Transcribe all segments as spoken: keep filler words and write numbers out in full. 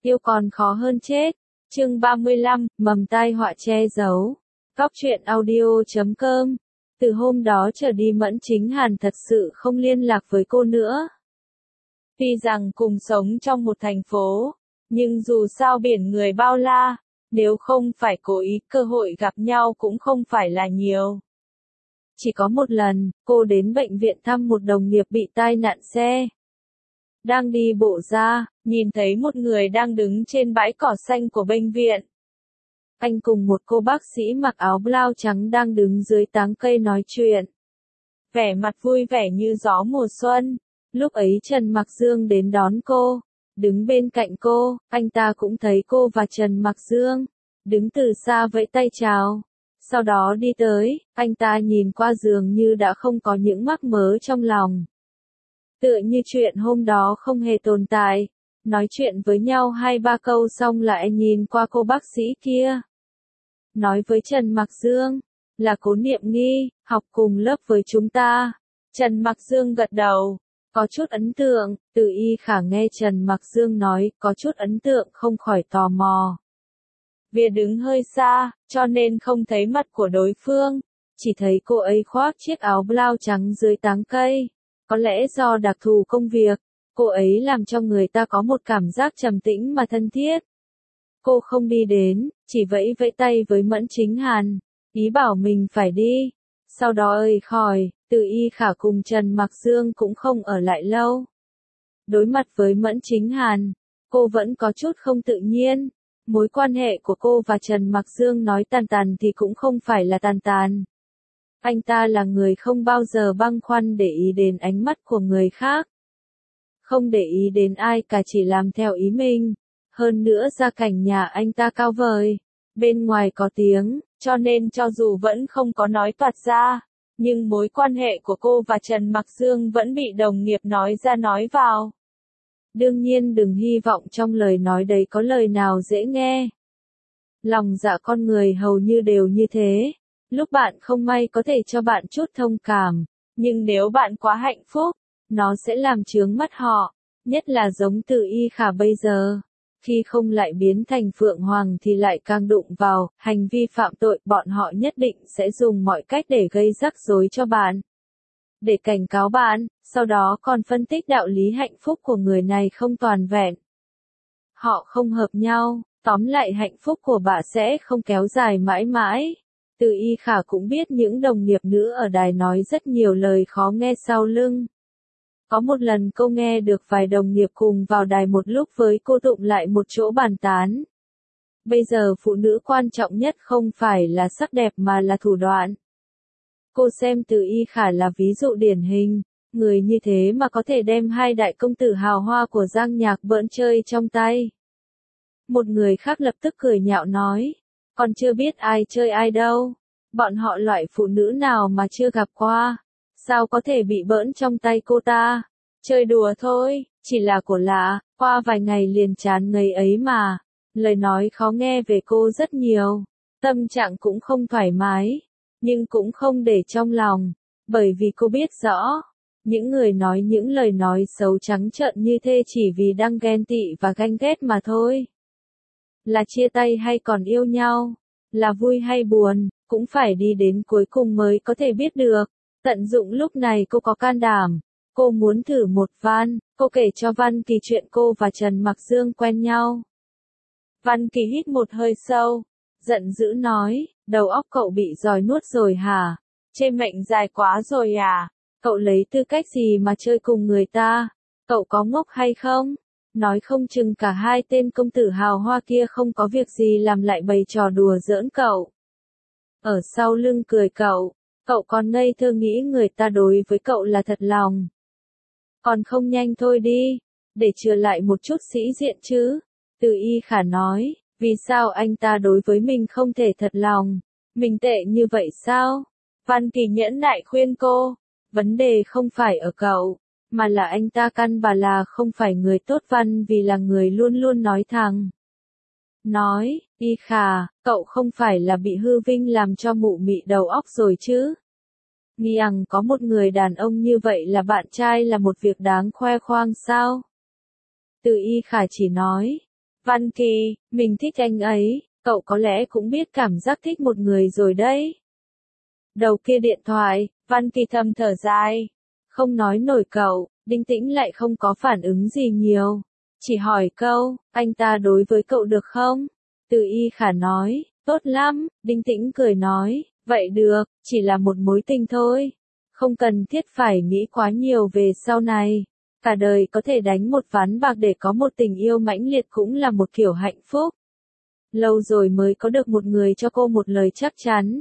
yêu còn khó hơn chết. Chương ba mươi lăm, mầm tai họa che giấu. Góc truyện audio chấm com. Từ hôm đó trở đi Mẫn Chính Hàn thật sự không liên lạc với cô nữa. Tuy rằng cùng sống trong một thành phố, nhưng dù sao biển người bao la, nếu không phải cố ý, cơ hội gặp nhau cũng không phải là nhiều. Chỉ có một lần, cô đến bệnh viện thăm một đồng nghiệp bị tai nạn xe. Đang đi bộ ra, nhìn thấy một người đang đứng trên bãi cỏ xanh của bệnh viện. Anh cùng một cô bác sĩ mặc áo blau trắng đang đứng dưới tán cây nói chuyện. Vẻ mặt vui vẻ như gió mùa xuân. Lúc ấy Trần Mặc Dương đến đón cô. Đứng bên cạnh cô, anh ta cũng thấy cô và Trần Mặc Dương. Đứng từ xa vẫy tay chào. Sau đó đi tới, anh ta nhìn qua dường như đã không có những mắc mớ trong lòng. Tựa như chuyện hôm đó không hề tồn tại. Nói chuyện với nhau hai ba câu xong lại nhìn qua cô bác sĩ kia. Nói với Trần Mặc Dương, là Cố Niệm Nghi, học cùng lớp với chúng ta. Trần Mặc Dương gật đầu, có chút ấn tượng, Từ Y Khả nghe Trần Mặc Dương nói, có chút ấn tượng không khỏi tò mò. Vì đứng hơi xa, cho nên không thấy mặt của đối phương, chỉ thấy cô ấy khoác chiếc áo blau trắng dưới tán cây. Có lẽ do đặc thù công việc, cô ấy làm cho người ta có một cảm giác trầm tĩnh mà thân thiết. Cô không đi đến, chỉ vẫy vẫy tay với Mẫn Chính Hàn, ý bảo mình phải đi. Sau đó ơi khỏi, Từ Y Khả cùng Trần Mặc Dương cũng không ở lại lâu. Đối mặt với Mẫn Chính Hàn, cô vẫn có chút không tự nhiên. Mối quan hệ của cô và Trần Mặc Dương nói tàn tàn thì cũng không phải là tàn tàn. Anh ta là người không bao giờ băn khoăn để ý đến ánh mắt của người khác. Không để ý đến ai cả, chỉ làm theo ý mình. Hơn nữa gia cảnh nhà anh ta cao vời, bên ngoài có tiếng, cho nên cho dù vẫn không có nói toạc ra, nhưng mối quan hệ của cô và Trần Mặc Dương vẫn bị đồng nghiệp nói ra nói vào. Đương nhiên đừng hy vọng trong lời nói đấy có lời nào dễ nghe. Lòng dạ con người hầu như đều như thế. Lúc bạn không may có thể cho bạn chút thông cảm, nhưng nếu bạn quá hạnh phúc, nó sẽ làm chướng mắt họ, nhất là giống Từ Y Khả bây giờ. Khi không lại biến thành Phượng Hoàng thì lại càng đụng vào hành vi phạm tội, bọn họ nhất định sẽ dùng mọi cách để gây rắc rối cho bạn. Để cảnh cáo bạn, sau đó còn phân tích đạo lý hạnh phúc của người này không toàn vẹn. Họ không hợp nhau, tóm lại hạnh phúc của bạn sẽ không kéo dài mãi mãi. Từ Y Khả cũng biết những đồng nghiệp nữ ở đài nói rất nhiều lời khó nghe sau lưng. Có một lần cô nghe được vài đồng nghiệp cùng vào đài một lúc với cô tụng lại một chỗ bàn tán. Bây giờ phụ nữ quan trọng nhất không phải là sắc đẹp mà là thủ đoạn. Cô xem Từ Y Khả là ví dụ điển hình, người như thế mà có thể đem hai đại công tử hào hoa của Giang Nhạc bỡn chơi trong tay. Một người khác lập tức cười nhạo nói, còn chưa biết ai chơi ai đâu, bọn họ loại phụ nữ nào mà chưa gặp qua. Sao có thể bị bỡn trong tay cô ta? Chơi đùa thôi, chỉ là của lạ, qua vài ngày liền chán ngấy ấy mà. Lời nói khó nghe về cô rất nhiều, tâm trạng cũng không thoải mái, nhưng cũng không để trong lòng, bởi vì cô biết rõ, những người nói những lời nói xấu trắng trợn như thế chỉ vì đang ghen tị và ganh ghét mà thôi. Là chia tay hay còn yêu nhau, là vui hay buồn, cũng phải đi đến cuối cùng mới có thể biết được. Tận dụng lúc này cô có can đảm, cô muốn thử một van, cô kể cho Văn Kỳ chuyện cô và Trần Mặc Dương quen nhau. Văn Kỳ hít một hơi sâu, giận dữ nói, đầu óc cậu bị giòi nuốt rồi hả? Chê mệnh dài quá rồi à? Cậu lấy tư cách gì mà chơi cùng người ta? Cậu có ngốc hay không? Nói không chừng cả hai tên công tử hào hoa kia không có việc gì làm lại bày trò đùa giỡn cậu. Ở sau lưng cười cậu. Cậu còn ngây thơ nghĩ người ta đối với cậu là thật lòng. Còn không nhanh thôi đi, để chừa lại một chút sĩ diện chứ. Từ Y Khả nói, vì sao anh ta đối với mình không thể thật lòng, mình tệ như vậy sao? Văn Kỳ nhẫn nại khuyên cô, vấn đề không phải ở cậu, mà là anh ta căn bản là không phải người tốt. Văn vì là người luôn luôn nói thẳng. Nói, Y Khả, cậu không phải là bị hư vinh làm cho mụ mị đầu óc rồi chứ? Nghĩ rằng có một người đàn ông như vậy là bạn trai là một việc đáng khoe khoang sao? Từ Y Khả chỉ nói, Văn Kỳ, mình thích anh ấy, cậu có lẽ cũng biết cảm giác thích một người rồi đấy. Đầu kia điện thoại, Văn Kỳ thầm thở dài. Không nói nổi cậu, Đinh Tĩnh lại không có phản ứng gì nhiều. Chỉ hỏi câu, anh ta đối với cậu được không? Từ Y Khả nói, tốt lắm, Đinh Tĩnh cười nói, vậy được, chỉ là một mối tình thôi. Không cần thiết phải nghĩ quá nhiều về sau này. Cả đời có thể đánh một ván bạc để có một tình yêu mãnh liệt cũng là một kiểu hạnh phúc. Lâu rồi mới có được một người cho cô một lời chắc chắn.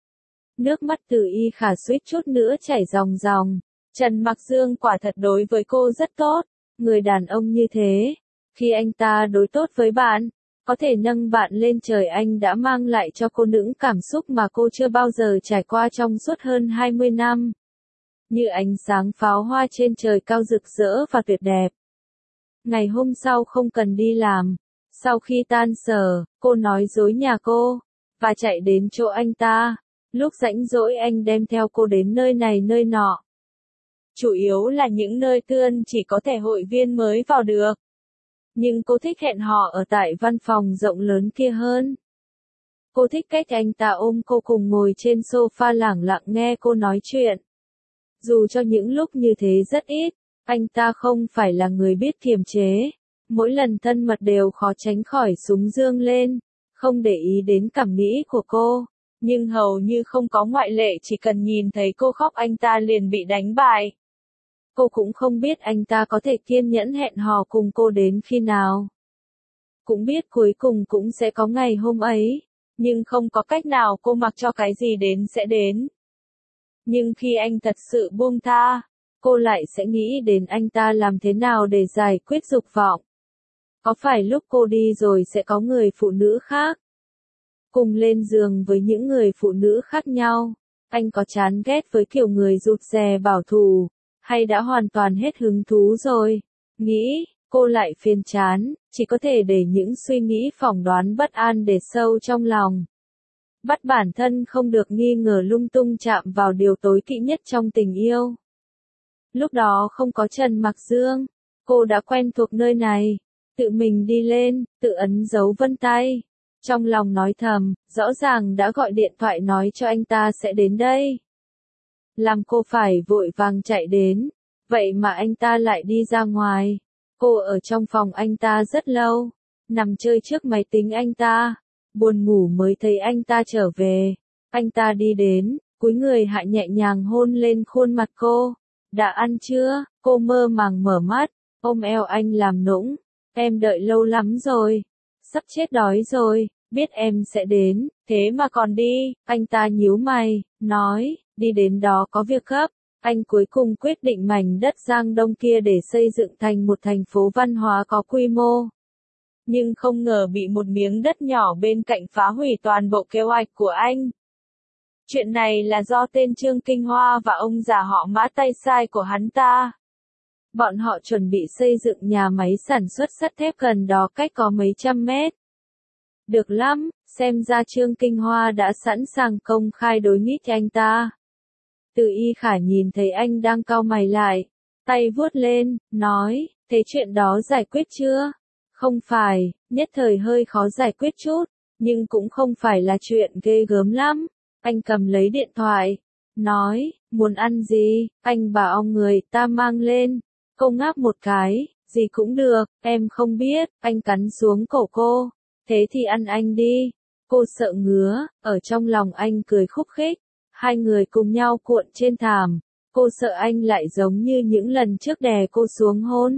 Nước mắt Từ Y Khả suýt chút nữa chảy ròng ròng. Trần Mặc Dương quả thật đối với cô rất tốt. Người đàn ông như thế, khi anh ta đối tốt với bạn, có thể nâng bạn lên trời, anh đã mang lại cho cô những cảm xúc mà cô chưa bao giờ trải qua trong suốt hơn hai mươi năm. Như ánh sáng pháo hoa trên trời cao rực rỡ và tuyệt đẹp. Ngày hôm sau không cần đi làm. Sau khi tan sở, cô nói dối nhà cô, và chạy đến chỗ anh ta. Lúc rảnh rỗi anh đem theo cô đến nơi này nơi nọ. Chủ yếu là những nơi Tươn chỉ có thể hội viên mới vào được. Nhưng cô thích hẹn hò ở tại văn phòng rộng lớn kia hơn. Cô thích cách anh ta ôm cô cùng ngồi trên sofa lẳng lặng nghe cô nói chuyện. Dù cho những lúc như thế rất ít, anh ta không phải là người biết kiềm chế. Mỗi lần thân mật đều khó tránh khỏi súng dương lên, không để ý đến cảm nghĩ của cô. Nhưng hầu như không có ngoại lệ, chỉ cần nhìn thấy cô khóc anh ta liền bị đánh bại. Cô cũng không biết anh ta có thể kiên nhẫn hẹn hò cùng cô đến khi nào. Cũng biết cuối cùng cũng sẽ có ngày hôm ấy, nhưng không có cách nào, cô mặc cho cái gì đến sẽ đến. Nhưng khi anh thật sự buông tha, cô lại sẽ nghĩ đến anh ta làm thế nào để giải quyết dục vọng. Có phải lúc cô đi rồi sẽ có người phụ nữ khác? Cùng lên giường với những người phụ nữ khác nhau, anh có chán ghét với kiểu người rụt rè bảo thủ, hay đã hoàn toàn hết hứng thú rồi? Nghĩ, cô lại phiền chán, chỉ có thể để những suy nghĩ phỏng đoán bất an để sâu trong lòng. Bắt bản thân không được nghi ngờ lung tung chạm vào điều tối kỵ nhất trong tình yêu. Lúc đó không có Trần Mặc Dương, cô đã quen thuộc nơi này, tự mình đi lên, tự ấn dấu vân tay. Trong lòng nói thầm, rõ ràng đã gọi điện thoại nói cho anh ta sẽ đến đây. Làm cô phải vội vàng chạy đến, vậy mà anh ta lại đi ra ngoài. Cô ở trong phòng anh ta rất lâu, nằm chơi trước máy tính anh ta, buồn ngủ mới thấy anh ta trở về. Anh ta đi đến, cúi người hạ nhẹ nhàng hôn lên khuôn mặt cô. Đã ăn chưa? Cô mơ màng mở mắt, ôm eo anh làm nũng. Em đợi lâu lắm rồi, sắp chết đói rồi, biết em sẽ đến, thế mà còn đi. Anh ta nhíu mày, nói, đi đến đó có việc gấp. Anh cuối cùng quyết định mảnh đất Giang Đông kia để xây dựng thành một thành phố văn hóa có quy mô. Nhưng không ngờ bị một miếng đất nhỏ bên cạnh phá hủy toàn bộ kế hoạch của anh. Chuyện này là do tên Trương Kinh Hoa và ông già họ Mã tay sai của hắn ta. Bọn họ chuẩn bị xây dựng nhà máy sản xuất sắt thép gần đó cách có mấy trăm mét. Được lắm, xem ra Trương Kinh Hoa đã sẵn sàng công khai đối nghịch anh ta. Từ Y Khả nhìn thấy anh đang cau mày lại, tay vuốt lên, nói, thế chuyện đó giải quyết chưa? Không phải, nhất thời hơi khó giải quyết chút, nhưng cũng không phải là chuyện ghê gớm lắm. Anh cầm lấy điện thoại, nói, muốn ăn gì, anh bảo ông người ta mang lên. Cô ngáp một cái, gì cũng được, em không biết, anh cắn xuống cổ cô. Thế thì ăn anh đi. Cô sợ ngứa, ở trong lòng anh cười khúc khích. Hai người cùng nhau cuộn trên thảm. Cô sợ anh lại giống như những lần trước đè cô xuống hôn.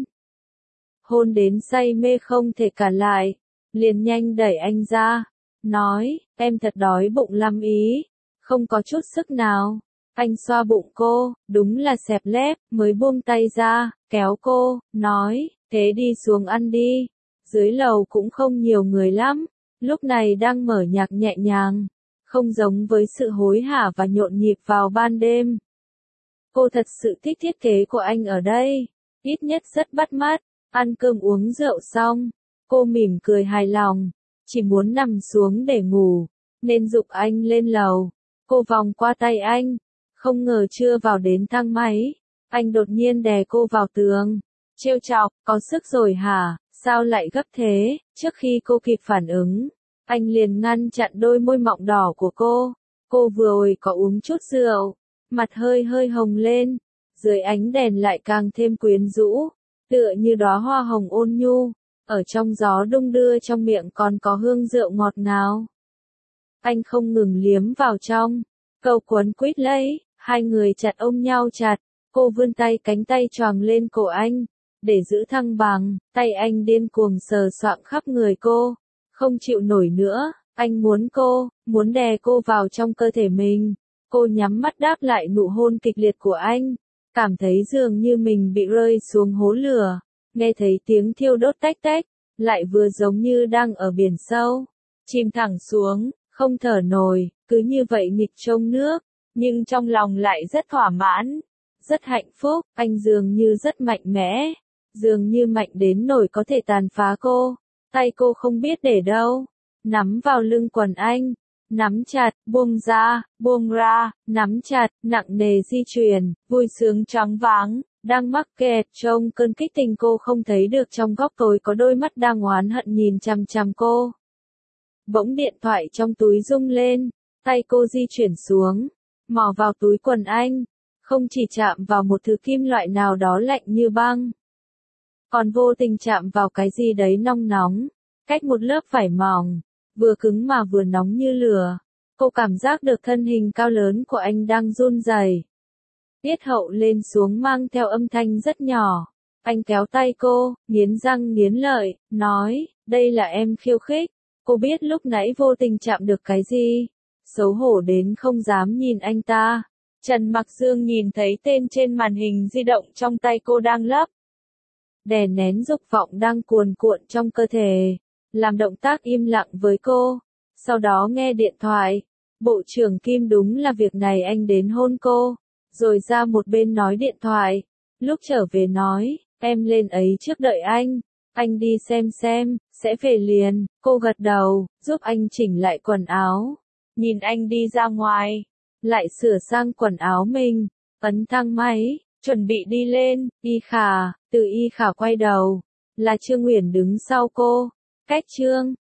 Hôn đến say mê không thể cản lại. Liền nhanh đẩy anh ra. Nói, em thật đói bụng lắm ý. Không có chút sức nào. Anh xoa bụng cô, đúng là xẹp lép, mới buông tay ra, kéo cô, nói, thế đi xuống ăn đi. Dưới lầu cũng không nhiều người lắm, lúc này đang mở nhạc nhẹ nhàng, không giống với sự hối hả và nhộn nhịp vào ban đêm. Cô thật sự thích thiết kế của anh ở đây, ít nhất rất bắt mắt. Ăn cơm uống rượu xong, cô mỉm cười hài lòng, chỉ muốn nằm xuống để ngủ, nên giục anh lên lầu. Cô vòng qua tay anh, không ngờ chưa vào đến thang máy, anh đột nhiên đè cô vào tường. Trêu chọc, có sức rồi hả, Sao lại gấp thế? Trước khi cô kịp phản ứng, anh liền ngăn chặn đôi môi mọng đỏ của cô. Cô vừa rồi có uống chút rượu, mặt hơi hơi hồng lên, dưới ánh đèn lại càng thêm quyến rũ, tựa như đóa hoa hồng ôn nhu, ở trong gió đung đưa trong miệng còn có hương rượu ngọt ngào. Anh không ngừng liếm vào trong, câu quấn quýt lấy, hai người chặt ôm nhau chặt, cô vươn tay cánh tay choàng lên cổ anh, để giữ thăng bằng, tay anh điên cuồng sờ soạng khắp người cô, không chịu nổi nữa, anh muốn cô, muốn đè cô vào trong cơ thể mình. Cô nhắm mắt đáp lại nụ hôn kịch liệt của anh, cảm thấy dường như mình bị rơi xuống hố lửa, nghe thấy tiếng thiêu đốt tách tách, lại vừa giống như đang ở biển sâu, chìm thẳng xuống, không thở nổi, cứ như vậy nghịch trông nước, nhưng trong lòng lại rất thỏa mãn, rất hạnh phúc, anh dường như rất mạnh mẽ, dường như mạnh đến nỗi có thể tàn phá cô, tay cô không biết để đâu, nắm vào lưng quần anh. Nắm chặt, buông ra, buông ra, nắm chặt, nặng nề di chuyển, vui sướng choáng váng, đang mắc kẹt trong cơn kích tình cô không thấy được trong góc tối có đôi mắt đang oán hận nhìn chằm chằm cô. Bỗng điện thoại trong túi rung lên, tay cô di chuyển xuống, mò vào túi quần anh, không chỉ chạm vào một thứ kim loại nào đó lạnh như băng, còn vô tình chạm vào cái gì đấy nóng nóng, cách một lớp vải mỏng. Vừa cứng mà vừa nóng như lửa, cô cảm giác được thân hình cao lớn của anh đang run rẩy. Tiết Hậu lên xuống mang theo âm thanh rất nhỏ, anh kéo tay cô, nghiến răng nghiến lợi, nói, đây là em khiêu khích, cô biết lúc nãy vô tình chạm được cái gì, xấu hổ đến không dám nhìn anh ta. Trần Mặc Dương nhìn thấy tên trên màn hình di động trong tay cô đang lấp, đè nén dục vọng đang cuồn cuộn trong cơ thể. Làm động tác im lặng với cô, sau đó nghe điện thoại, Bộ trưởng Kim đúng là việc này anh đến hôn cô, rồi ra một bên nói điện thoại, lúc trở về nói, em lên ấy trước đợi anh, anh đi xem xem, sẽ về liền, cô gật đầu, giúp anh chỉnh lại quần áo, nhìn anh đi ra ngoài, lại sửa sang quần áo mình, ấn thang máy, chuẩn bị đi lên, Y Khả, từ Y Khả quay đầu, là Trương Uyển đứng sau cô. Cách Trương